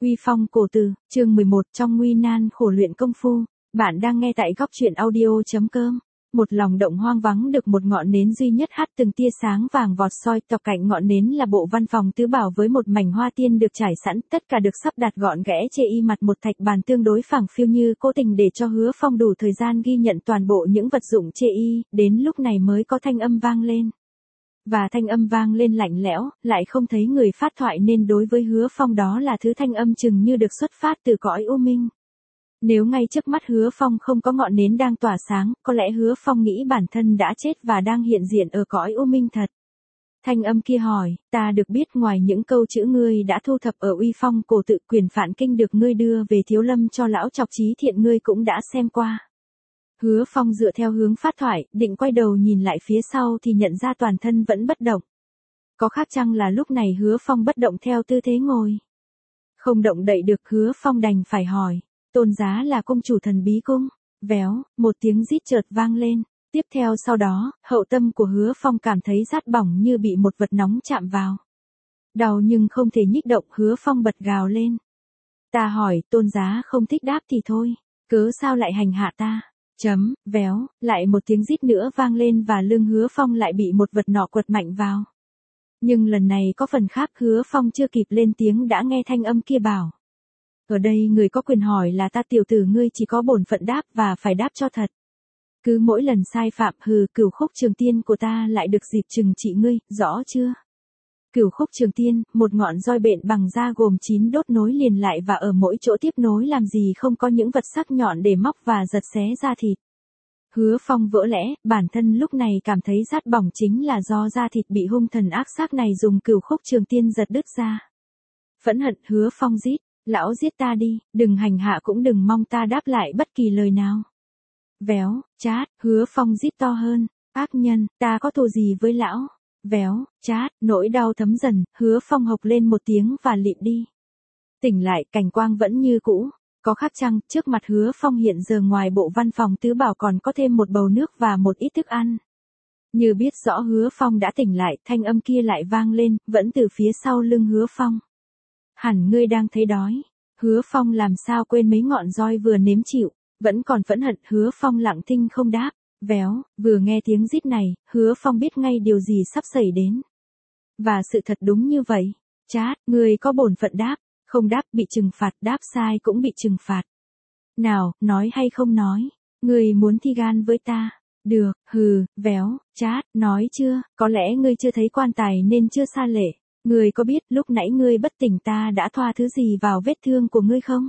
Uy phong cổ tử, chương 11 trong nguy nan khổ luyện công phu. Bạn đang nghe tại góc truyện audio.com. Một lòng động hoang vắng được một ngọn nến duy nhất hắt từng tia sáng vàng vọt soi dọc cạnh ngọn nến là bộ văn phòng tứ bảo với một mảnh hoa tiên được trải sẵn, tất cả được sắp đặt gọn ghẽ chê y mặt một thạch bàn tương đối phẳng phiu như cố tình để cho Hứa Phong đủ thời gian ghi nhận toàn bộ những vật dụng chê y, đến lúc này mới có thanh âm vang lên. Và thanh âm vang lên lạnh lẽo, lại không thấy người phát thoại nên đối với Hứa Phong đó là thứ thanh âm chừng như được xuất phát từ cõi u minh. Nếu ngay trước mắt Hứa Phong không có ngọn nến đang tỏa sáng, có lẽ Hứa Phong nghĩ bản thân đã chết và đang hiện diện ở cõi u minh thật. Thanh âm kia hỏi, ta được biết ngoài những câu chữ ngươi đã thu thập ở Uy Phong cổ tự Quyền Phạn Kinh được ngươi đưa về Thiếu Lâm cho lão Chọc Trí Thiện ngươi cũng đã xem qua. Hứa Phong dựa theo hướng phát thoại, định quay đầu nhìn lại phía sau thì nhận ra toàn thân vẫn bất động. Có khác chăng là lúc này Hứa Phong bất động theo tư thế ngồi? Không động đậy được, Hứa Phong đành phải hỏi, tôn giá là cung chủ Thần Bí Cung. Véo, một tiếng rít chợt vang lên. Tiếp theo sau đó, hậu tâm của Hứa Phong cảm thấy rát bỏng như bị một vật nóng chạm vào. Đau nhưng không thể nhích động, Hứa Phong bật gào lên. Ta hỏi, tôn giá không thích đáp thì thôi, cớ sao lại hành hạ ta? Véo, lại một tiếng rít nữa vang lên và lưng Hứa Phong lại bị một vật nọ quật mạnh vào. Nhưng lần này có phần khác, Hứa Phong chưa kịp lên tiếng đã nghe thanh âm kia bảo. Ở đây người có quyền hỏi là ta, tiểu tử ngươi chỉ có bổn phận đáp và phải đáp cho thật. Cứ mỗi lần sai phạm Cửu Khúc Trường Tiên của ta lại được dịp trừng trị ngươi, rõ chưa? Cửu Khúc Trường Tiên, một ngọn roi bện bằng da gồm 9 đốt nối liền lại và ở mỗi chỗ tiếp nối làm gì không có những vật sắc nhọn để móc và giật xé da thịt. Hứa Phong vỡ lẽ, bản thân lúc này cảm thấy rát bỏng chính là do da thịt bị hung thần ác xác này dùng Cửu Khúc Trường Tiên giật đứt ra. Phẫn hận, Hứa Phong rít, lão giết ta đi, đừng hành hạ cũng đừng mong ta đáp lại bất kỳ lời nào. Véo, chát, Hứa Phong rít to hơn, ác nhân, ta có thù gì với lão? Véo, chát, nỗi đau thấm dần, Hứa Phong hộc lên một tiếng và lịm đi. Tỉnh lại, cảnh quang vẫn như cũ. Có khác chăng, trước mặt Hứa Phong hiện giờ ngoài bộ văn phòng tứ bảo còn có thêm một bầu nước và một ít thức ăn. Như biết rõ Hứa Phong đã tỉnh lại, thanh âm kia lại vang lên, vẫn từ phía sau lưng Hứa Phong. Hẳn ngươi đang thấy đói. Hứa Phong làm sao quên mấy ngọn roi vừa nếm chịu, vẫn còn phẫn hận, Hứa Phong lặng thinh không đáp. Véo, vừa nghe tiếng rít này, Hứa Phong biết ngay điều gì sắp xảy đến. Và sự thật đúng như vậy. Chát, ngươi có bổn phận đáp, không đáp bị trừng phạt, đáp sai cũng bị trừng phạt. Nào, nói hay không nói, ngươi muốn thi gan với ta? Được, véo, chát, nói chưa, có lẽ ngươi chưa thấy quan tài nên chưa sa lệ. Ngươi có biết lúc nãy ngươi bất tỉnh ta đã thoa thứ gì vào vết thương của ngươi không?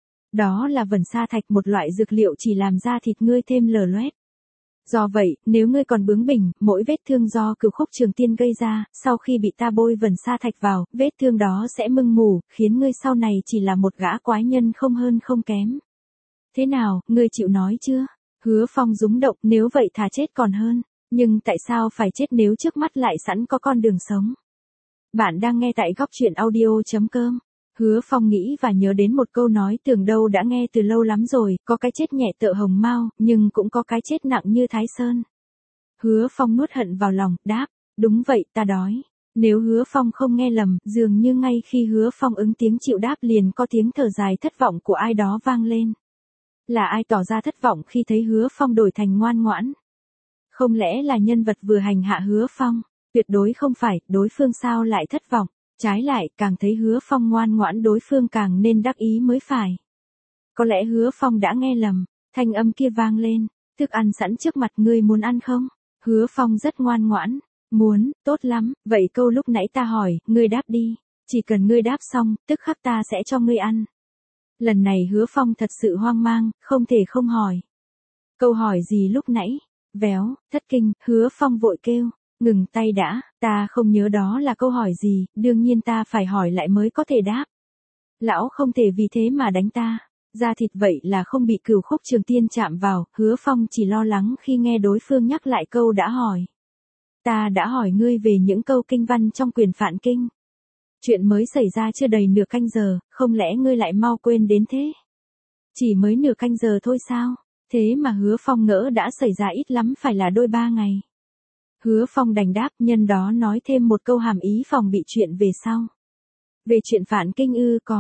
Đó là vẩn sa thạch, một loại dược liệu chỉ làm da thịt ngươi thêm lở loét. Do vậy, nếu ngươi còn bướng bỉnh, mỗi vết thương do Cửu Khúc Trường Tiên gây ra, sau khi bị ta bôi vẩn sa thạch vào, vết thương đó sẽ mưng mủ, khiến ngươi sau này chỉ là một gã quái nhân không hơn không kém. Thế nào, ngươi chịu nói chưa? Hứa Phong rúng động, nếu vậy thà chết còn hơn. Nhưng tại sao phải chết nếu trước mắt lại sẵn có con đường sống? Bạn đang nghe tại góc truyện audio.com. Hứa Phong nghĩ và nhớ đến một câu nói tưởng đâu đã nghe từ lâu lắm rồi, có cái chết nhẹ tựa hồng mao, nhưng cũng có cái chết nặng như Thái Sơn. Hứa Phong nuốt hận vào lòng, đáp, đúng vậy, ta đói. Nếu Hứa Phong không nghe lầm, dường như ngay khi Hứa Phong ứng tiếng chịu đáp liền có tiếng thở dài thất vọng của ai đó vang lên. Là ai tỏ ra thất vọng khi thấy Hứa Phong đổi thành ngoan ngoãn? Không lẽ là nhân vật vừa hành hạ Hứa Phong? Tuyệt đối không phải, đối phương sao lại thất vọng? Trái lại, càng thấy Hứa Phong ngoan ngoãn đối phương càng nên đắc ý mới phải. Có lẽ Hứa Phong đã nghe lầm, thanh âm kia vang lên, thức ăn sẵn trước mặt ngươi muốn ăn không? Hứa Phong rất ngoan ngoãn, muốn, tốt lắm, vậy câu lúc nãy ta hỏi, ngươi đáp đi, chỉ cần ngươi đáp xong, tức khắc ta sẽ cho ngươi ăn. Lần này Hứa Phong thật sự hoang mang, không thể không hỏi. Câu hỏi gì lúc nãy? Véo, thất kinh, Hứa Phong vội kêu. Ngừng tay đã, ta không nhớ đó là câu hỏi gì, đương nhiên ta phải hỏi lại mới có thể đáp. Lão không thể vì thế mà đánh ta, da thịt vậy là không bị Cửu Khúc Trường Tiên chạm vào, Hứa Phong chỉ lo lắng khi nghe đối phương nhắc lại câu đã hỏi. Ta đã hỏi ngươi về những câu kinh văn trong Quyền Phạn Kinh. Chuyện mới xảy ra chưa đầy nửa canh giờ, không lẽ ngươi lại mau quên đến thế? Chỉ mới nửa canh giờ thôi sao? Thế mà Hứa Phong ngỡ đã xảy ra ít lắm phải là đôi 3 ngày. Hứa Phong đành đáp, nhân đó nói thêm một câu hàm ý phòng bị chuyện về sau. Về chuyện Phạn Kinh có.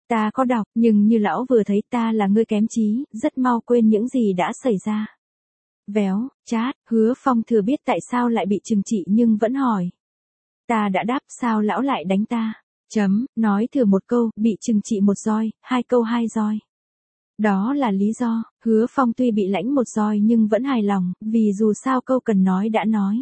Ta có đọc, nhưng như lão vừa thấy ta là người kém trí, rất mau quên những gì đã xảy ra. Véo, chát, Hứa Phong thừa biết tại sao lại bị trừng trị nhưng vẫn hỏi. Ta đã đáp sao lão lại đánh ta. Nói thừa một câu, bị trừng trị một roi, 2 câu 2 roi. Đó là lý do, Hứa Phong tuy bị lãnh một roi nhưng vẫn hài lòng, vì dù sao câu cần nói đã nói.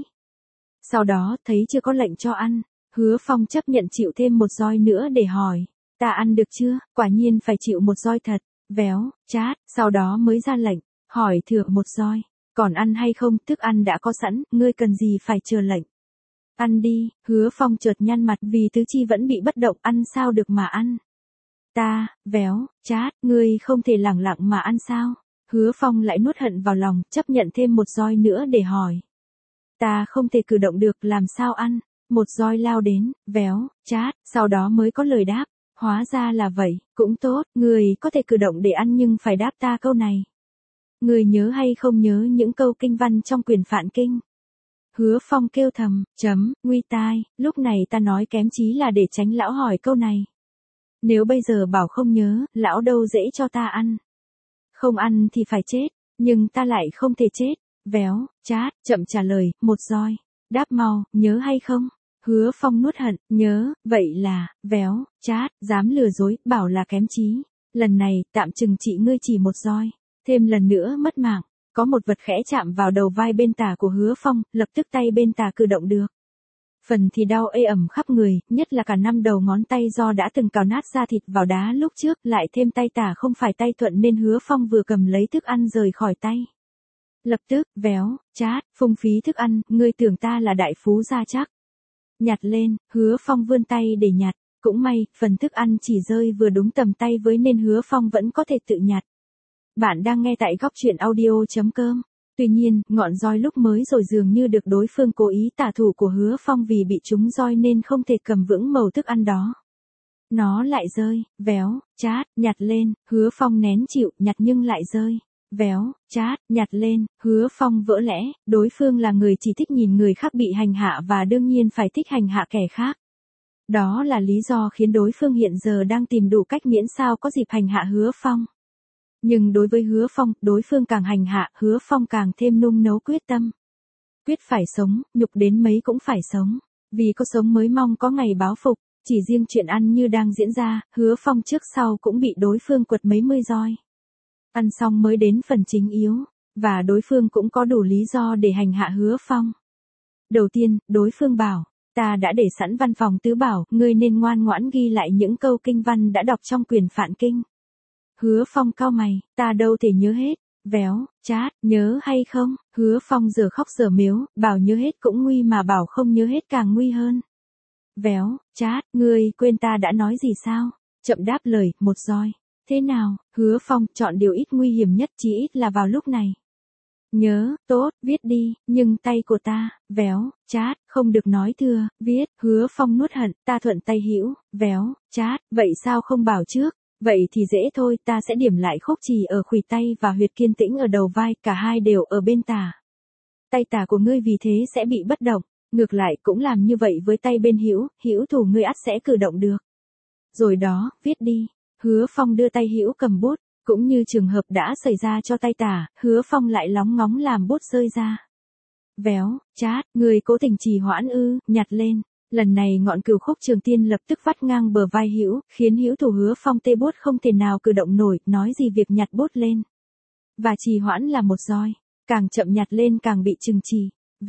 Sau đó, thấy chưa có lệnh cho ăn, Hứa Phong chấp nhận chịu thêm một roi nữa để hỏi. Ta ăn được chưa? Quả nhiên phải chịu một roi thật. Véo, chát, sau đó mới ra lệnh, hỏi thừa một roi. Còn ăn hay không, thức ăn đã có sẵn, ngươi cần gì phải chờ lệnh. Ăn đi, Hứa Phong chợt nhăn mặt vì tứ chi vẫn bị bất động, ăn sao được mà ăn. Ta, véo, chát, ngươi không thể lẳng lặng mà ăn sao. Hứa Phong lại nuốt hận vào lòng, chấp nhận thêm một roi nữa để hỏi. Ta không thể cử động được, làm sao ăn. Một roi lao đến, véo, chát, sau đó mới có lời đáp. Hóa ra là vậy, cũng tốt, người có thể cử động để ăn nhưng phải đáp ta câu này. Người nhớ hay không nhớ những câu kinh văn trong quyển Phạn Kinh? Hứa Phong kêu thầm, nguy tai, lúc này ta nói kém chí là để tránh lão hỏi câu này. Nếu bây giờ bảo không nhớ, lão đâu dễ cho ta ăn. Không ăn thì phải chết, nhưng ta lại không thể chết. Véo, chát, chậm trả lời, một roi. Đáp mau, nhớ hay không? Hứa Phong nuốt hận, nhớ, vậy là, véo, chát, dám lừa dối, bảo là kém chí. Lần này, tạm chừng trị ngươi chỉ một roi. Thêm lần nữa mất mạng. Có một vật khẽ chạm vào đầu vai bên tả của Hứa Phong, lập tức tay bên tả cử động được. Phần thì đau ê ẩm khắp người, nhất là cả 5 đầu ngón tay do đã từng cào nát da thịt vào đá lúc trước, lại thêm tay tả không phải tay thuận nên Hứa Phong vừa cầm lấy thức ăn rời khỏi tay. Lập tức, véo, chát, phung phí thức ăn, ngươi tưởng ta là đại phú gia chắc. Nhặt lên, Hứa Phong vươn tay để nhặt, cũng may, phần thức ăn chỉ rơi vừa đúng tầm tay với nên Hứa Phong vẫn có thể tự nhặt. Bạn đang nghe tại góc truyện audio.com. Tuy nhiên, ngọn roi lúc mới rồi dường như được đối phương cố ý tả thủ của Hứa Phong vì bị trúng roi nên không thể cầm vững mẩu thức ăn đó. Nó lại rơi, véo, chát, nhặt lên, Hứa Phong nén chịu, nhặt nhưng lại rơi. Véo, chát, nhặt lên, Hứa Phong vỡ lẽ, đối phương là người chỉ thích nhìn người khác bị hành hạ và đương nhiên phải thích hành hạ kẻ khác. Đó là lý do khiến đối phương hiện giờ đang tìm đủ cách miễn sao có dịp hành hạ Hứa Phong. Nhưng đối với Hứa Phong, đối phương càng hành hạ, Hứa Phong càng thêm nung nấu quyết tâm. Quyết phải sống, nhục đến mấy cũng phải sống. Vì có sống mới mong có ngày báo phục, chỉ riêng chuyện ăn như đang diễn ra, Hứa Phong trước sau cũng bị đối phương quật mấy mươi roi. Ăn xong mới đến phần chính yếu, và đối phương cũng có đủ lý do để hành hạ Hứa Phong. Đầu tiên, đối phương bảo, ta đã để sẵn văn phòng tứ bảo, ngươi nên ngoan ngoãn ghi lại những câu kinh văn đã đọc trong quyển Phạn Kinh. Hứa Phong cau mày, ta đâu thể nhớ hết. Véo, chát, nhớ hay không? Hứa Phong giờ khóc giờ mếu, bảo nhớ hết cũng nguy mà bảo không nhớ hết càng nguy hơn. Véo, chát, ngươi quên ta đã nói gì sao? Chậm đáp lời, một roi. Thế nào? Hứa Phong chọn điều ít nguy hiểm nhất, chí ít là vào lúc này. Nhớ, tốt, viết đi, nhưng tay của ta, véo, chát, không được nói thừa, viết. Hứa Phong nuốt hận, ta thuận tay hữu, véo, chát, vậy sao không bảo trước? Vậy thì dễ thôi, ta sẽ điểm lại khúc trì ở khuỷu tay và huyệt kiên tĩnh ở đầu vai, cả hai đều ở bên tả. Tay tả của ngươi vì thế sẽ bị bất động, ngược lại cũng làm như vậy với tay bên hữu, hữu thủ ngươi ắt sẽ cử động được. Rồi đó, viết đi. Hứa Phong đưa tay hữu cầm bút, cũng như trường hợp đã xảy ra cho tay tả, Hứa Phong lại lóng ngóng làm bút rơi ra. Véo, chát, ngươi cố tình trì hoãn ư, nhặt lên. Lần này ngọn cửu khúc trường tiên lập tức vắt ngang bờ vai hữu, khiến hữu thủ Hứa Phong tê bút không thể nào cử động nổi, nói gì việc nhặt bút lên. Và trì hoãn là một roi, càng chậm nhặt lên càng bị trừng trì.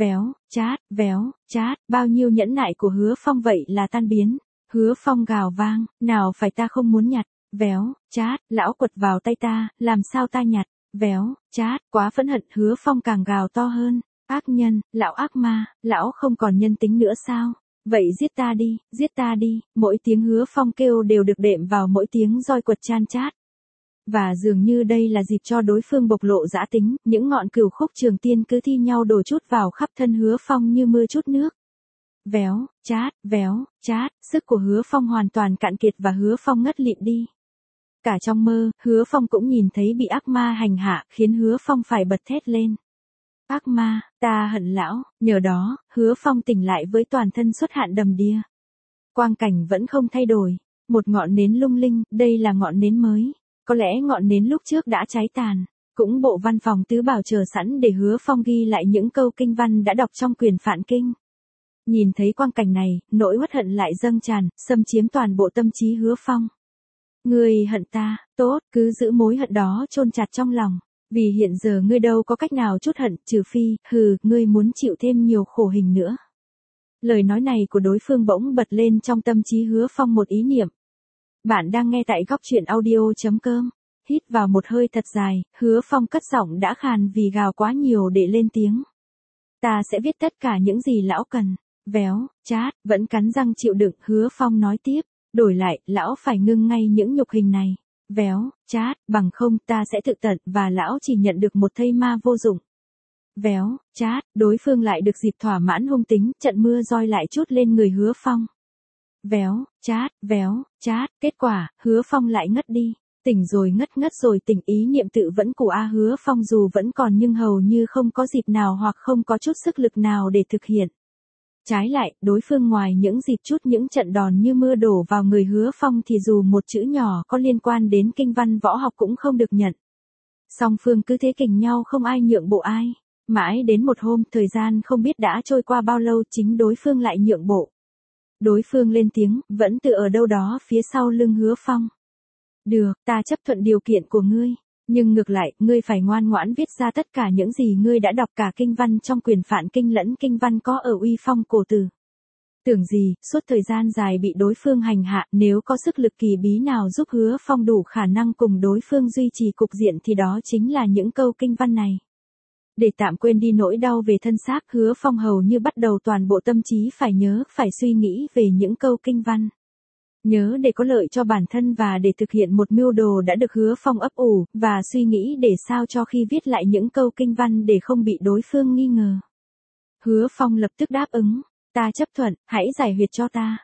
Véo, chát, bao nhiêu nhẫn nại của Hứa Phong vậy là tan biến. Hứa Phong gào vang, nào phải ta không muốn nhặt. Véo, chát, lão quật vào tay ta, làm sao ta nhặt. Véo, chát, quá phẫn hận, Hứa Phong càng gào to hơn. Ác nhân, lão ác ma, lão không còn nhân tính nữa sao? Vậy giết ta đi, mỗi tiếng Hứa Phong kêu đều được đệm vào mỗi tiếng roi quật chan chát. Và dường như đây là dịp cho đối phương bộc lộ dã tính, những ngọn cửu khúc trường tiên cứ thi nhau đổ chút vào khắp thân Hứa Phong như mưa chút nước. Véo, chát, sức của Hứa Phong hoàn toàn cạn kiệt và Hứa Phong ngất lịm đi. Cả trong mơ, Hứa Phong cũng nhìn thấy bị ác ma hành hạ, khiến Hứa Phong phải bật thét lên. Ác ma, ta hận lão, nhờ đó, Hứa Phong tỉnh lại với toàn thân xuất hạn đầm đìa. Quang cảnh vẫn không thay đổi, Một ngọn nến lung linh, đây là ngọn nến mới. Có lẽ ngọn nến lúc trước đã cháy tàn. Cũng bộ văn phòng tứ bảo chờ sẵn để Hứa Phong ghi lại những câu kinh văn đã đọc trong quyền phạn kinh. Nhìn thấy quang cảnh này, nỗi uất hận lại dâng tràn, xâm chiếm toàn bộ tâm trí Hứa Phong. Ngươi hận ta, tốt, cứ giữ mối hận đó chôn chặt trong lòng. Vì hiện giờ ngươi đâu có cách nào trút hận, trừ phi, ngươi muốn chịu thêm nhiều khổ hình nữa. Lời nói này của đối phương bỗng bật lên trong tâm trí Hứa Phong một ý niệm. Bạn đang nghe tại góc truyện audio.com. Hít vào một hơi thật dài, Hứa Phong cất giọng đã khàn vì gào quá nhiều để lên tiếng. Ta sẽ viết tất cả những gì lão cần. Véo, chát, vẫn cắn răng chịu đựng, Hứa Phong nói tiếp. Đổi lại, lão phải ngưng ngay những nhục hình này. Véo, chát, bằng không ta sẽ tự tận và lão chỉ nhận được một thây ma vô dụng. Véo, chát, đối phương lại được dịp thỏa mãn hung tính, trận mưa roi lại trút lên người Hứa Phong. Véo, chát, kết quả, Hứa Phong lại ngất đi. Tỉnh rồi ngất rồi tỉnh, ý niệm tự vẫn của Hứa Phong dù vẫn còn nhưng hầu như không có dịp nào hoặc không có chút sức lực nào để thực hiện. Trái lại, đối phương ngoài những dịp chút những trận đòn như mưa đổ vào người Hứa Phong thì dù một chữ nhỏ có liên quan đến kinh văn võ học cũng không được nhận. Song phương cứ thế kình nhau không ai nhượng bộ ai. Mãi đến một hôm, thời gian không biết đã trôi qua bao lâu, chính đối phương lại nhượng bộ. Đối phương lên tiếng, vẫn tự ở đâu đó phía sau lưng Hứa Phong. Được, ta chấp thuận điều kiện của ngươi. Nhưng ngược lại, ngươi phải ngoan ngoãn viết ra tất cả những gì ngươi đã đọc, cả kinh văn trong quyền phạn kinh lẫn kinh văn có ở Uy Phong cổ tử. Tưởng gì, suốt thời gian dài bị đối phương hành hạ, nếu có sức lực kỳ bí nào giúp Hứa Phong đủ khả năng cùng đối phương duy trì cục diện thì đó chính là những câu kinh văn này. Để tạm quên đi nỗi đau về thân xác, Hứa Phong hầu như bắt đầu toàn bộ tâm trí phải nhớ, phải suy nghĩ về những câu kinh văn. Nhớ để có lợi cho bản thân và để thực hiện một mưu đồ đã được Hứa Phong ấp ủ, và suy nghĩ để sao cho khi viết lại những câu kinh văn để không bị đối phương nghi ngờ. Hứa Phong lập tức đáp ứng, ta chấp thuận, hãy giải huyệt cho ta.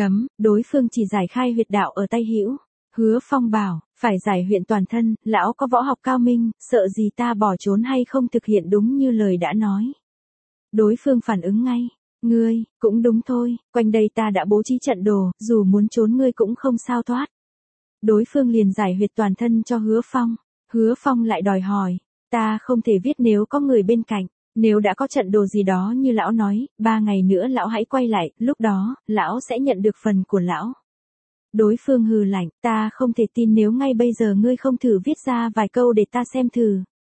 Đối phương chỉ giải khai huyệt đạo ở tay hữu. Hứa Phong bảo, phải giải huyệt toàn thân, lão có võ học cao minh, sợ gì ta bỏ trốn hay không thực hiện đúng như lời đã nói. Đối phương phản ứng ngay. Ngươi, cũng đúng thôi, quanh đây ta đã bố trí trận đồ, dù muốn trốn ngươi cũng không sao thoát. Đối phương liền giải huyệt toàn thân cho Hứa Phong. Hứa Phong lại đòi hỏi, ta không thể viết nếu có người bên cạnh, nếu đã có trận đồ gì đó như lão nói, 3 ngày nữa lão hãy quay lại, lúc đó, lão sẽ nhận được phần của lão. Đối phương hừ lạnh, ta không thể tin nếu ngay bây giờ ngươi không thử viết ra vài câu để ta xem thử.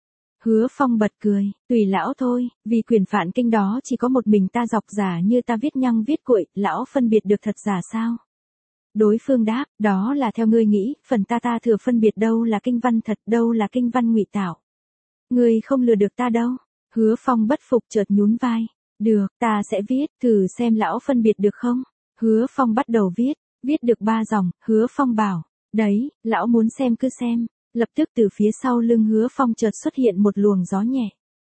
Hứa Phong bật cười, tùy lão thôi, vì quyền phạn kinh đó chỉ có một mình ta dọc giả như ta viết nhăng viết cuội, lão phân biệt được thật giả sao? Đối phương đáp, đó là theo ngươi nghĩ, phần ta thừa phân biệt đâu là kinh văn thật, đâu là kinh văn ngụy tạo. Ngươi không lừa được ta đâu. Hứa Phong bất phục chợt nhún vai, được, ta sẽ viết, thử xem lão phân biệt được không? Hứa Phong bắt đầu viết được 3 dòng, Hứa Phong bảo, đấy, lão muốn xem cứ xem. Lập tức từ phía sau lưng Hứa Phong chợt xuất hiện một luồng gió nhẹ.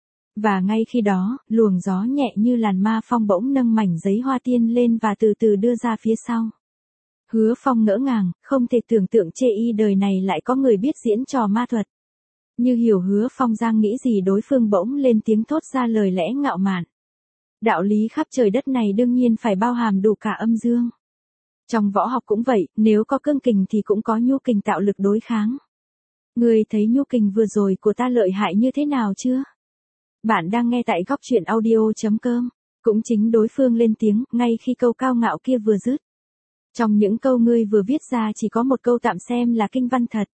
Và ngay khi đó, luồng gió nhẹ như làn ma phong bỗng nâng mảnh giấy hoa tiên lên và từ từ đưa ra phía sau. Hứa Phong ngỡ ngàng, không thể tưởng tượng chê y đời này lại có người biết diễn trò ma thuật. Như hiểu Hứa Phong đang nghĩ gì, đối phương bỗng lên tiếng thốt ra lời lẽ ngạo mạn. Đạo lý khắp trời đất này đương nhiên phải bao hàm đủ cả âm dương. Trong võ học cũng vậy, nếu có cương kình thì cũng có nhu kình tạo lực đối kháng. Ngươi thấy nhu kình vừa rồi của ta lợi hại như thế nào chưa? Bạn đang nghe tại góc truyện audio.com. Cũng chính đối phương lên tiếng, ngay khi câu cao ngạo kia vừa dứt. Trong những câu ngươi vừa viết ra chỉ có một câu tạm xem là kinh văn thật.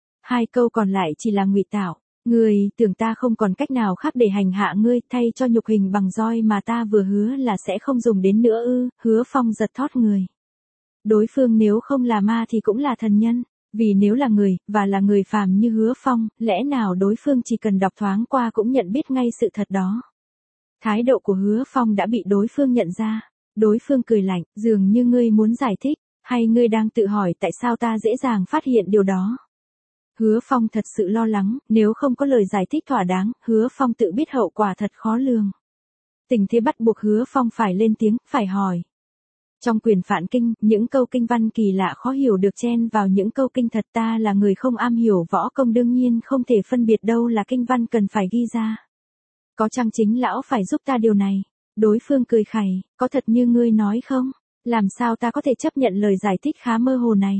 2 câu còn lại chỉ là ngụy tạo. Ngươi tưởng ta không còn cách nào khác để hành hạ ngươi, thay cho nhục hình bằng roi mà ta vừa hứa là sẽ không dùng đến nữa ư? Hứa Phong giật thót người. Đối phương nếu không là ma thì cũng là thần nhân. Vì nếu là người, và là người phàm như Hứa Phong, lẽ nào đối phương chỉ cần đọc thoáng qua cũng nhận biết ngay sự thật đó. Thái độ của Hứa Phong đã bị đối phương nhận ra. Đối phương cười lạnh, dường như ngươi muốn giải thích, hay ngươi đang tự hỏi tại sao ta dễ dàng phát hiện điều đó. Hứa Phong thật sự lo lắng, nếu không có lời giải thích thỏa đáng, Hứa Phong tự biết hậu quả thật khó lường. Tình thế bắt buộc Hứa Phong phải lên tiếng, phải hỏi. Trong quyền phạn kinh, những câu kinh văn kỳ lạ khó hiểu được chen vào những câu kinh thật, ta là người không am hiểu võ công đương nhiên không thể phân biệt đâu là kinh văn cần phải ghi ra. Có chăng chính lão phải giúp ta điều này? Đối phương cười khẩy, có thật như ngươi nói không? Làm sao ta có thể chấp nhận lời giải thích khá mơ hồ này?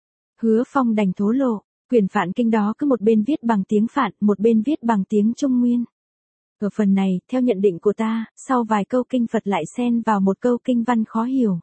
Hứa Phong đành thổ lộ, quyển Phạn Kinh đó cứ một bên viết bằng tiếng Phạn, một bên viết bằng tiếng Trung Nguyên. Ở phần này, theo nhận định của ta, sau vài câu kinh Phật lại xen vào một câu kinh văn khó hiểu.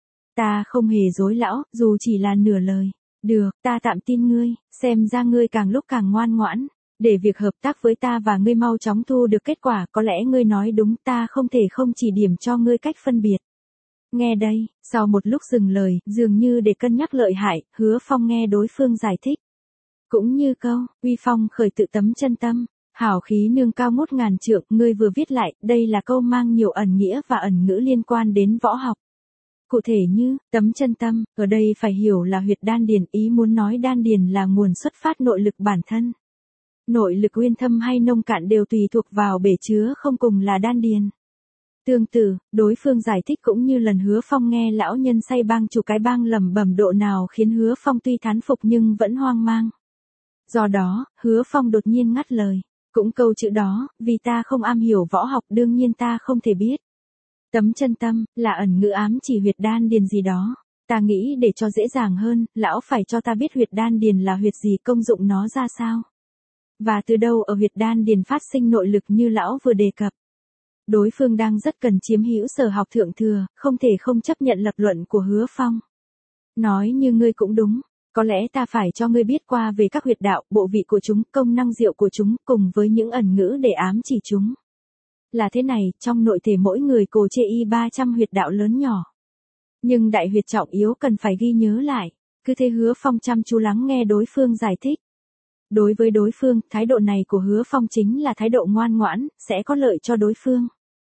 Ta không hề dối lão, dù chỉ là nửa lời. Được, ta tạm tin ngươi, xem ra ngươi càng lúc càng ngoan ngoãn. Để việc hợp tác với ta và ngươi mau chóng thu được kết quả, có lẽ ngươi nói đúng, ta không thể không chỉ điểm cho ngươi cách phân biệt. Nghe đây, sau một lúc dừng lời, dường như để cân nhắc lợi hại, Hứa Phong nghe đối phương giải thích. Cũng như câu, uy phong khởi tự tấm chân tâm, hảo khí nương cao ngút ngàn trượng, ngươi vừa viết lại, đây là câu mang nhiều ẩn nghĩa và ẩn ngữ liên quan đến võ học. Cụ thể như, tấm chân tâm, ở đây phải hiểu là huyệt đan điền, ý muốn nói đan điền là nguồn xuất phát nội lực bản thân. Nội lực uyên thâm hay nông cạn đều tùy thuộc vào bể chứa không cùng là đan điền. Tương tự, đối phương giải thích cũng như lần Hứa Phong nghe lão nhân say bang chủ cái bang lẩm bẩm độ nào khiến Hứa Phong tuy thán phục nhưng vẫn hoang mang. Do đó, Hứa Phong đột nhiên ngắt lời, cũng câu chữ đó, vì ta không am hiểu võ học đương nhiên ta không thể biết. Tấm chân tâm, là ẩn ngữ ám chỉ huyệt đan điền gì đó. Ta nghĩ để cho dễ dàng hơn, lão phải cho ta biết huyệt đan điền là huyệt gì, công dụng nó ra sao. Và từ đâu ở huyệt đan điền phát sinh nội lực như lão vừa đề cập. Đối phương đang rất cần chiếm hữu sở học thượng thừa, không thể không chấp nhận lập luận của Hứa Phong. Nói như ngươi cũng đúng, có lẽ ta phải cho ngươi biết qua về các huyệt đạo, bộ vị của chúng, công năng diệu của chúng, cùng với những ẩn ngữ để ám chỉ chúng. Là thế này, trong nội thể mỗi người cổ chê y 300 huyệt đạo lớn nhỏ. Nhưng đại huyệt trọng yếu cần phải ghi nhớ lại, cứ thế Hứa Phong chăm chú lắng nghe đối phương giải thích. Đối với đối phương, thái độ này của Hứa Phong chính là thái độ ngoan ngoãn, sẽ có lợi cho đối phương.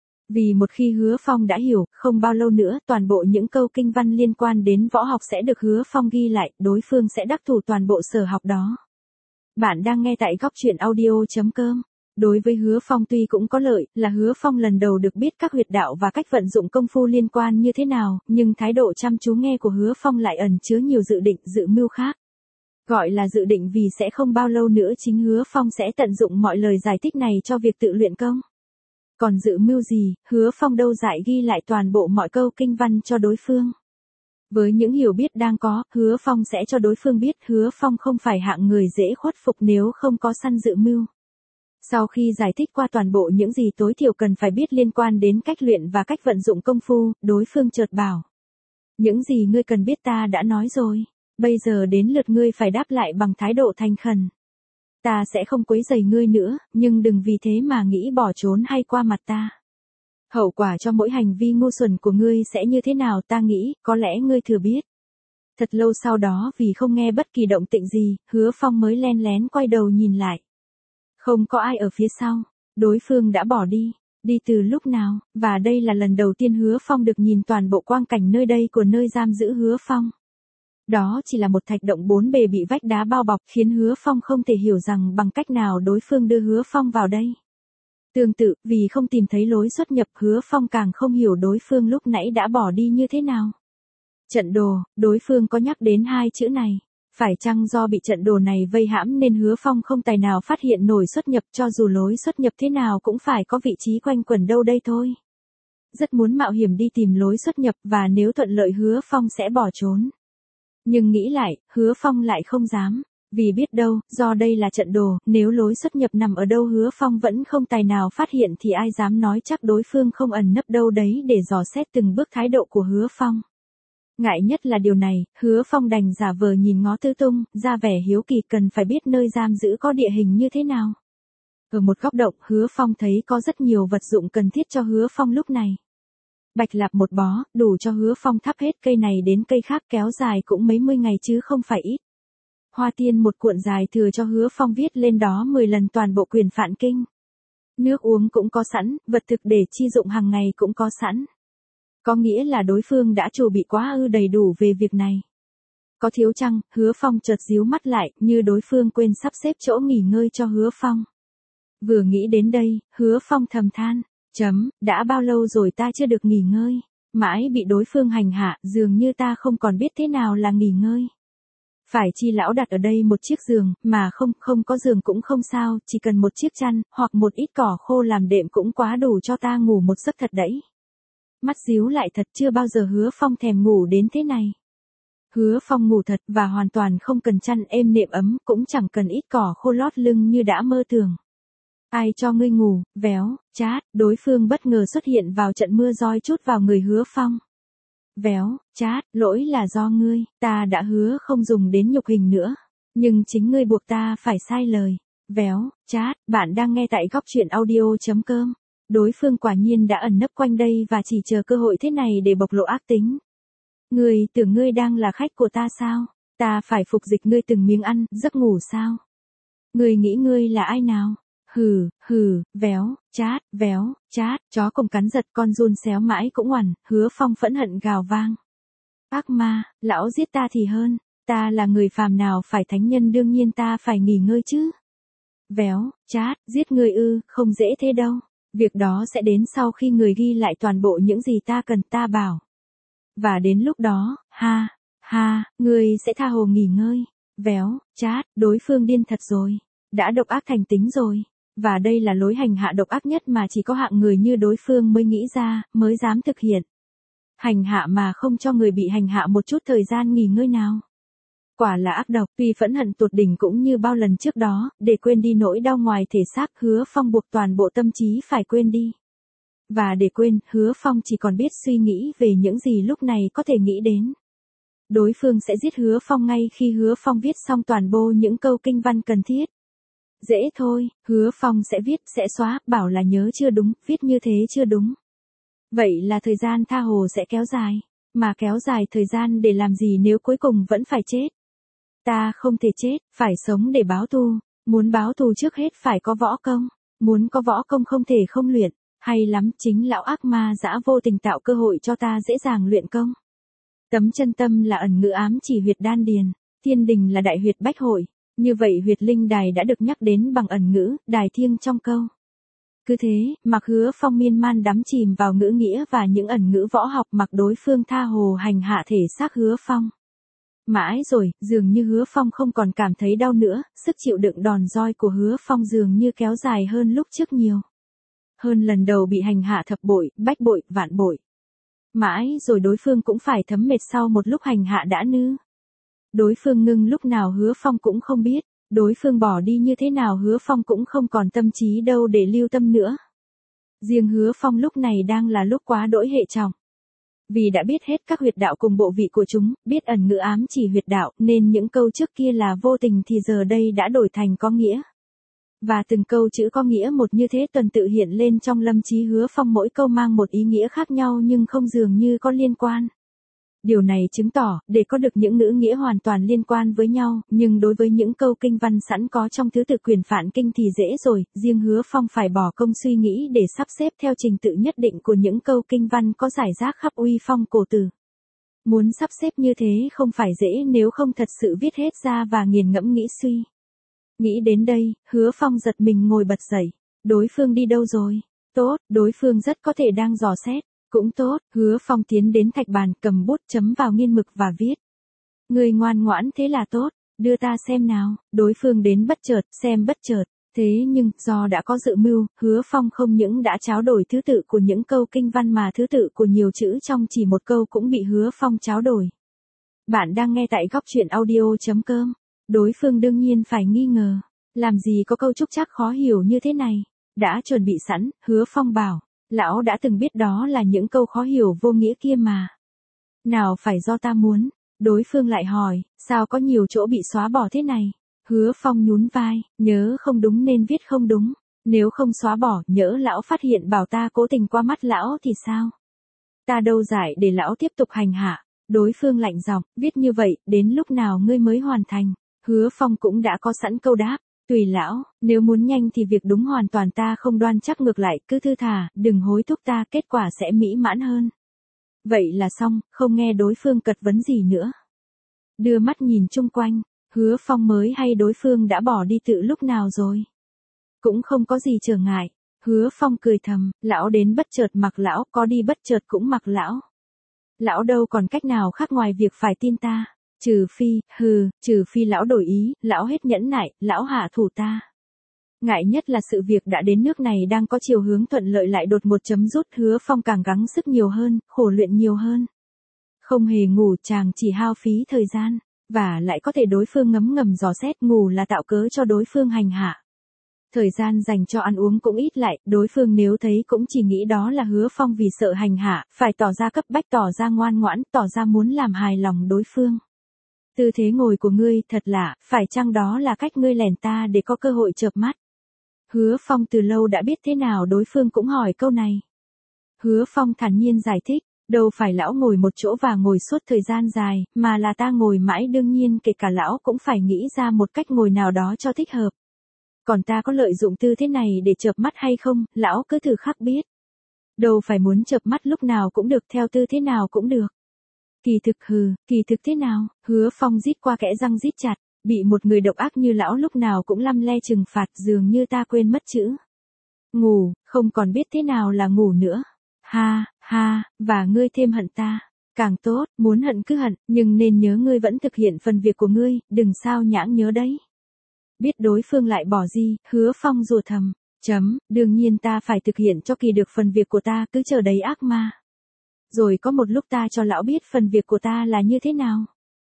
Vì một khi Hứa Phong đã hiểu, không bao lâu nữa toàn bộ những câu kinh văn liên quan đến võ học sẽ được Hứa Phong ghi lại, đối phương sẽ đắc thủ toàn bộ sở học đó. Bạn đang nghe tại góc truyện audio.com. Đối với Hứa Phong tuy cũng có lợi, là Hứa Phong lần đầu được biết các huyệt đạo và cách vận dụng công phu liên quan như thế nào, nhưng thái độ chăm chú nghe của Hứa Phong lại ẩn chứa nhiều dự định, dự mưu khác. Gọi là dự định vì sẽ không bao lâu nữa chính Hứa Phong sẽ tận dụng mọi lời giải thích này cho việc tự luyện công. Còn dự mưu gì, Hứa Phong đâu dại ghi lại toàn bộ mọi câu kinh văn cho đối phương. Với những hiểu biết đang có, Hứa Phong sẽ cho đối phương biết Hứa Phong không phải hạng người dễ khuất phục nếu không có săn dự mưu. Sau khi giải thích qua toàn bộ những gì tối thiểu cần phải biết liên quan đến cách luyện và cách vận dụng công phu, đối phương chợt bảo. Những gì ngươi cần biết ta đã nói rồi, bây giờ đến lượt ngươi phải đáp lại bằng thái độ thành khẩn. Ta sẽ không quấy rầy ngươi nữa, nhưng đừng vì thế mà nghĩ bỏ trốn hay qua mặt ta. Hậu quả cho mỗi hành vi ngu xuẩn của ngươi sẽ như thế nào ta nghĩ, có lẽ ngươi thừa biết. Thật lâu sau đó vì không nghe bất kỳ động tĩnh gì, Hứa Phong mới len lén quay đầu nhìn lại. Không có ai ở phía sau, đối phương đã bỏ đi, đi từ lúc nào, và đây là lần đầu tiên Hứa Phong được nhìn toàn bộ quang cảnh nơi đây của nơi giam giữ Hứa Phong. Đó chỉ là một thạch động bốn bề bị vách đá bao bọc khiến Hứa Phong không thể hiểu rằng bằng cách nào đối phương đưa Hứa Phong vào đây. Tương tự, vì không tìm thấy lối xuất nhập Hứa Phong càng không hiểu đối phương lúc nãy đã bỏ đi như thế nào. Trận đồ, đối phương có nhắc đến hai chữ này. Phải chăng do bị trận đồ này vây hãm nên Hứa Phong không tài nào phát hiện nổi xuất nhập cho dù lối xuất nhập thế nào cũng phải có vị trí quanh quẩn đâu đây thôi. Rất muốn mạo hiểm đi tìm lối xuất nhập và nếu thuận lợi Hứa Phong sẽ bỏ trốn. Nhưng nghĩ lại, Hứa Phong lại không dám, vì biết đâu, do đây là trận đồ, nếu lối xuất nhập nằm ở đâu Hứa Phong vẫn không tài nào phát hiện thì ai dám nói chắc đối phương không ẩn nấp đâu đấy để dò xét từng bước thái độ của Hứa Phong. Ngại nhất là điều này, Hứa Phong đành giả vờ nhìn ngó tứ tung, ra vẻ hiếu kỳ cần phải biết nơi giam giữ có địa hình như thế nào. Ở một góc động, Hứa Phong thấy có rất nhiều vật dụng cần thiết cho Hứa Phong lúc này. Bạch lạp một bó, đủ cho Hứa Phong thắp hết cây này đến cây khác kéo dài cũng mấy mươi ngày chứ không phải ít. Hoa tiên một cuộn dài thừa cho Hứa Phong viết lên đó 10 lần toàn bộ quyển Phạn Kinh. Nước uống cũng có sẵn, vật thực để chi dụng hàng ngày cũng có sẵn. Có nghĩa là đối phương đã chuẩn bị quá đầy đủ về việc này. Có thiếu chăng, Hứa Phong chợt díu mắt lại, như đối phương quên sắp xếp chỗ nghỉ ngơi cho Hứa Phong. Vừa nghĩ đến đây, Hứa Phong thầm than, đã bao lâu rồi ta chưa được nghỉ ngơi, mãi bị đối phương hành hạ, dường như ta không còn biết thế nào là nghỉ ngơi. Phải chi lão đặt ở đây một chiếc giường, mà không có giường cũng không sao, chỉ cần một chiếc chăn, hoặc một ít cỏ khô làm đệm cũng quá đủ cho ta ngủ một giấc thật đấy. Mắt díu lại thật, chưa bao giờ Hứa Phong thèm ngủ đến thế này. Hứa Phong ngủ thật và hoàn toàn không cần chăn êm nệm ấm, cũng chẳng cần ít cỏ khô lót lưng như đã mơ tưởng. Ai cho ngươi ngủ, véo, chát, đối phương bất ngờ xuất hiện vào trận mưa roi trút vào người Hứa Phong. Véo, chát, lỗi là do ngươi, ta đã hứa không dùng đến nhục hình nữa. Nhưng chính ngươi buộc ta phải sai lời. Véo, chát, bạn đang nghe tại góc truyện audio.com. Đối phương quả nhiên đã ẩn nấp quanh đây và chỉ chờ cơ hội thế này để bộc lộ ác tính. Ngươi tưởng ngươi đang là khách của ta sao? Ta phải phục dịch ngươi từng miếng ăn, giấc ngủ sao? Ngươi nghĩ ngươi là ai nào? Véo, chát, chó cùng cắn giật con run xéo mãi cũng oằn, Hứa Phong phẫn hận gào vang. Ác ma, lão giết ta thì hơn, ta là người phàm nào phải thánh nhân đương nhiên ta phải nghỉ ngơi chứ. Véo, chát, giết người ư, không dễ thế đâu. Việc đó sẽ đến sau khi người ghi lại toàn bộ những gì ta cần ta bảo. Và đến lúc đó, ngươi sẽ tha hồ nghỉ ngơi. Véo, chát, đối phương điên thật rồi. Đã độc ác thành tính rồi. Và đây là lối hành hạ độc ác nhất mà chỉ có hạng người như đối phương mới nghĩ ra, mới dám thực hiện. Hành hạ mà không cho người bị hành hạ một chút thời gian nghỉ ngơi nào. Quả là ác độc, vì phẫn hận tột đỉnh cũng như bao lần trước đó, để quên đi nỗi đau ngoài thể xác, Hứa Phong buộc toàn bộ tâm trí phải quên đi. Và để quên, Hứa Phong chỉ còn biết suy nghĩ về những gì lúc này có thể nghĩ đến. Đối phương sẽ giết Hứa Phong ngay khi Hứa Phong viết xong toàn bộ những câu kinh văn cần thiết. Dễ thôi, Hứa Phong sẽ viết, sẽ xóa, bảo là nhớ chưa đúng, viết như thế chưa đúng. Vậy là thời gian tha hồ sẽ kéo dài, mà kéo dài thời gian để làm gì nếu cuối cùng vẫn phải chết. Ta không thể chết, phải sống để báo thù, muốn báo thù trước hết phải có võ công, muốn có võ công không thể không luyện, hay lắm, chính lão ác ma dã vô tình tạo cơ hội cho ta dễ dàng luyện công. Tấm chân tâm là ẩn ngữ ám chỉ huyệt đan điền, thiên đình là đại huyệt bách hội, như vậy huyệt linh đài đã được nhắc đến bằng ẩn ngữ, đài thiêng trong câu. Cứ thế, mặc Hứa Phong miên man đắm chìm vào ngữ nghĩa và những ẩn ngữ võ học mặc đối phương tha hồ hành hạ thể xác Hứa Phong. Mãi rồi, dường như Hứa Phong không còn cảm thấy đau nữa, sức chịu đựng đòn roi của Hứa Phong dường như kéo dài hơn lúc trước nhiều. Hơn lần đầu bị hành hạ thập bội, bách bội, vạn bội. Mãi rồi đối phương cũng phải thấm mệt sau một lúc hành hạ đã nư. Đối phương ngưng lúc nào Hứa Phong cũng không biết, đối phương bỏ đi như thế nào Hứa Phong cũng không còn tâm trí đâu để lưu tâm nữa. Riêng Hứa Phong lúc này đang là lúc quá đỗi hệ trọng. Vì đã biết hết các huyệt đạo cùng bộ vị của chúng, biết ẩn ngữ ám chỉ huyệt đạo, nên những câu trước kia là vô tình thì giờ đây đã đổi thành có nghĩa. Và từng câu chữ có nghĩa một như thế tuần tự hiện lên trong lâm trí Hứa Phong, mỗi câu mang một ý nghĩa khác nhau nhưng không dường như có liên quan. Điều này chứng tỏ, để có được những ngữ nghĩa hoàn toàn liên quan với nhau, nhưng đối với những câu kinh văn sẵn có trong thứ tự quyền phản kinh thì dễ rồi, riêng Hứa Phong phải bỏ công suy nghĩ để sắp xếp theo trình tự nhất định của những câu kinh văn có rải rác khắp uy phong cổ tử. Muốn sắp xếp như thế không phải dễ nếu không thật sự viết hết ra và nghiền ngẫm nghĩ suy. Nghĩ đến đây, Hứa Phong giật mình ngồi bật dậy. Đối phương đi đâu rồi? Tốt, đối phương rất có thể đang dò xét. Cũng tốt, Hứa Phong tiến đến thạch bàn, cầm bút chấm vào nghiên mực và viết. Người ngoan ngoãn thế là tốt, đưa ta xem nào. Đối phương đến bất chợt, xem bất chợt. Thế nhưng, do đã có dự mưu, Hứa Phong không những đã tráo đổi thứ tự của những câu kinh văn mà thứ tự của nhiều chữ trong chỉ một câu cũng bị Hứa Phong tráo đổi. Bạn đang nghe tại góc truyện audio.com. Đối phương đương nhiên phải nghi ngờ. Làm gì có câu trúc trắc khó hiểu như thế này. Đã chuẩn bị sẵn, Hứa Phong bảo. Lão đã từng biết đó là những câu khó hiểu vô nghĩa kia mà. Nào phải do ta muốn. Đối phương lại hỏi, sao có nhiều chỗ bị xóa bỏ thế này? Hứa Phong nhún vai, nhớ không đúng nên viết không đúng. Nếu không xóa bỏ, nhỡ lão phát hiện bảo ta cố tình qua mắt lão thì sao? Ta đâu giải để lão tiếp tục hành hạ. Đối phương lạnh giọng, viết như vậy, đến lúc nào ngươi mới hoàn thành? Hứa Phong cũng đã có sẵn câu đáp. Tùy lão, nếu muốn nhanh thì việc đúng hoàn toàn ta không đoan chắc, ngược lại, cứ thư thả, đừng hối thúc ta, kết quả sẽ mỹ mãn hơn. Vậy là xong, không nghe đối phương cật vấn gì nữa. Đưa mắt nhìn chung quanh, Hứa Phong mới hay đối phương đã bỏ đi từ lúc nào rồi. Cũng không có gì trở ngại. Hứa Phong cười thầm, lão đến bất chợt mặc lão, có đi bất chợt cũng mặc lão. Lão đâu còn cách nào khác ngoài việc phải tin ta. Trừ phi lão đổi ý, lão hết nhẫn nại, lão hạ thủ ta. Ngại nhất là sự việc đã đến nước này đang có chiều hướng thuận lợi lại đột một chấm dứt, Hứa Phong càng gắng sức nhiều hơn, khổ luyện nhiều hơn. Không hề ngủ chàng chỉ hao phí thời gian, và lại có thể đối phương ngấm ngầm dò xét, ngủ là tạo cớ cho đối phương hành hạ. Thời gian dành cho ăn uống cũng ít lại, đối phương nếu thấy cũng chỉ nghĩ đó là Hứa Phong vì sợ hành hạ, phải tỏ ra cấp bách, tỏ ra ngoan ngoãn, tỏ ra muốn làm hài lòng đối phương. Tư thế ngồi của ngươi thật lạ, phải chăng đó là cách ngươi lèn ta để có cơ hội chợp mắt? Hứa Phong từ lâu đã biết thế nào đối phương cũng hỏi câu này. Hứa Phong thản nhiên giải thích, đâu phải lão ngồi một chỗ và ngồi suốt thời gian dài, mà là ta ngồi mãi, đương nhiên kể cả lão cũng phải nghĩ ra một cách ngồi nào đó cho thích hợp. Còn ta có lợi dụng tư thế này để chợp mắt hay không, lão cứ thử khắc biết. Đâu phải muốn chợp mắt lúc nào cũng được, theo tư thế nào cũng được. Kỳ thực thế nào? Hứa Phong rít qua kẽ răng rít chặt, bị một người độc ác như lão lúc nào cũng lăm le trừng phạt, dường như ta quên mất chữ ngủ, không còn biết thế nào là ngủ nữa. Ha, và ngươi thêm hận ta. Càng tốt, muốn hận cứ hận, nhưng nên nhớ ngươi vẫn thực hiện phần việc của ngươi, đừng sao nhãng nhớ đấy. Biết đối phương lại bỏ gì, Hứa Phong rủa thầm, đương nhiên ta phải thực hiện cho kỳ được phần việc của ta, cứ chờ đấy ác ma. Rồi có một lúc ta cho lão biết phần việc của ta là như thế nào.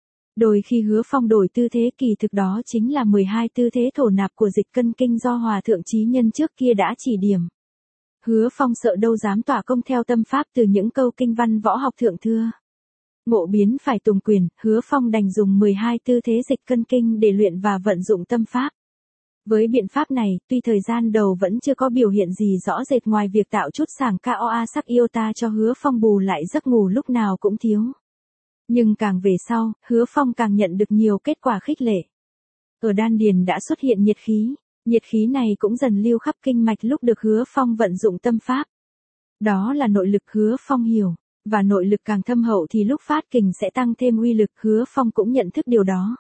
Đôi khi Hứa Phong đổi tư thế, kỳ thực đó chính là 12 tư thế thổ nạp của dịch cân kinh do Hòa Thượng Chí Nhân trước kia đã chỉ điểm. Hứa Phong sợ đâu dám tỏa công theo tâm pháp từ những câu kinh văn võ học thượng thừa. Ngộ biến phải tùng quyền, Hứa Phong đành dùng 12 tư thế dịch cân kinh để luyện và vận dụng tâm pháp. Với biện pháp này, tuy thời gian đầu vẫn chưa có biểu hiện gì rõ rệt ngoài việc tạo chút sảng KOA sắc yêu ta cho Hứa Phong bù lại giấc ngủ lúc nào cũng thiếu. Nhưng càng về sau, Hứa Phong càng nhận được nhiều kết quả khích lệ. Ở đan điền đã xuất hiện nhiệt khí này cũng dần lưu khắp kinh mạch lúc được Hứa Phong vận dụng tâm pháp. Đó là nội lực, Hứa Phong hiểu, và nội lực càng thâm hậu thì lúc phát kình sẽ tăng thêm uy lực, Hứa Phong cũng nhận thức điều đó.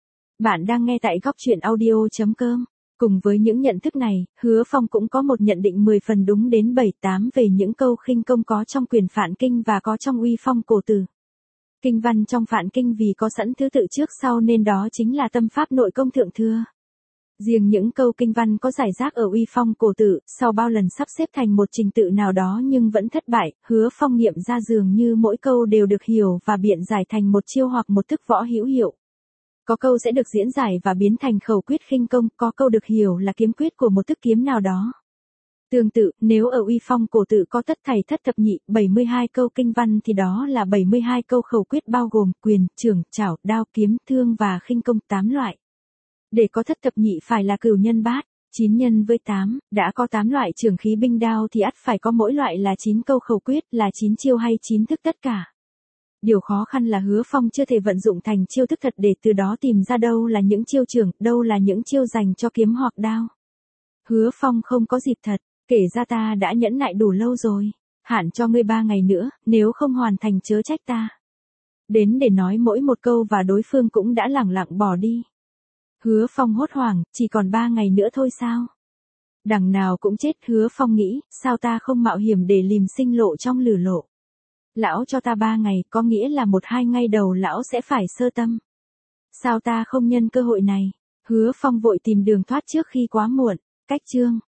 Bạn đang nghe tại góc truyện audio.com. Cùng với những nhận thức này, Hứa Phong cũng có một nhận định 10 phần đúng đến 7-8 về những câu khinh công có trong quyền Phạn Kinh và có trong Uy Phong cổ tử. Kinh văn trong Phạn Kinh vì có sẵn thứ tự trước sau nên đó chính là tâm pháp nội công thượng thừa. Riêng những câu kinh văn có giải rác ở Uy Phong cổ tử, sau bao lần sắp xếp thành một trình tự nào đó nhưng vẫn thất bại, Hứa Phong nghiệm ra dường như mỗi câu đều được hiểu và biện giải thành một chiêu hoặc một thức võ hữu hiệu. Có câu sẽ được diễn giải và biến thành khẩu quyết khinh công, có câu được hiểu là kiếm quyết của một thức kiếm nào đó. Tương tự, nếu ở Uy Phong cổ tự có tất thảy thất thập nhị, 72 câu kinh văn thì đó là 72 câu khẩu quyết bao gồm quyền, chưởng, chảo, đao, kiếm, thương và khinh công 8 loại. Để có thất thập nhị phải là cửu nhân bát, 9 nhân với 8, đã có 8 loại chưởng khí binh đao thì ắt phải có mỗi loại là 9 câu khẩu quyết, là 9 chiêu hay 9 thức tất cả. Điều khó khăn là Hứa Phong chưa thể vận dụng thành chiêu thức thật để từ đó tìm ra đâu là những chiêu chưởng, đâu là những chiêu dành cho kiếm hoặc đao. Hứa Phong không có dịp thật, kể ra ta đã nhẫn nại đủ lâu rồi, hạn cho ngươi 3 ngày nữa, nếu không hoàn thành chớ trách ta. Đến để nói mỗi một câu và đối phương cũng đã lẳng lặng bỏ đi. Hứa Phong hốt hoảng, chỉ còn 3 ngày nữa thôi sao? Đằng nào cũng chết, Hứa Phong nghĩ, sao ta không mạo hiểm để lìm sinh lộ trong lử lộ. Lão cho ta 3 ngày, có nghĩa là 1-2 ngày đầu lão sẽ phải sơ tâm. Sao ta không nhân cơ hội này? Hứa Phong vội tìm đường thoát trước khi quá muộn. Cách chương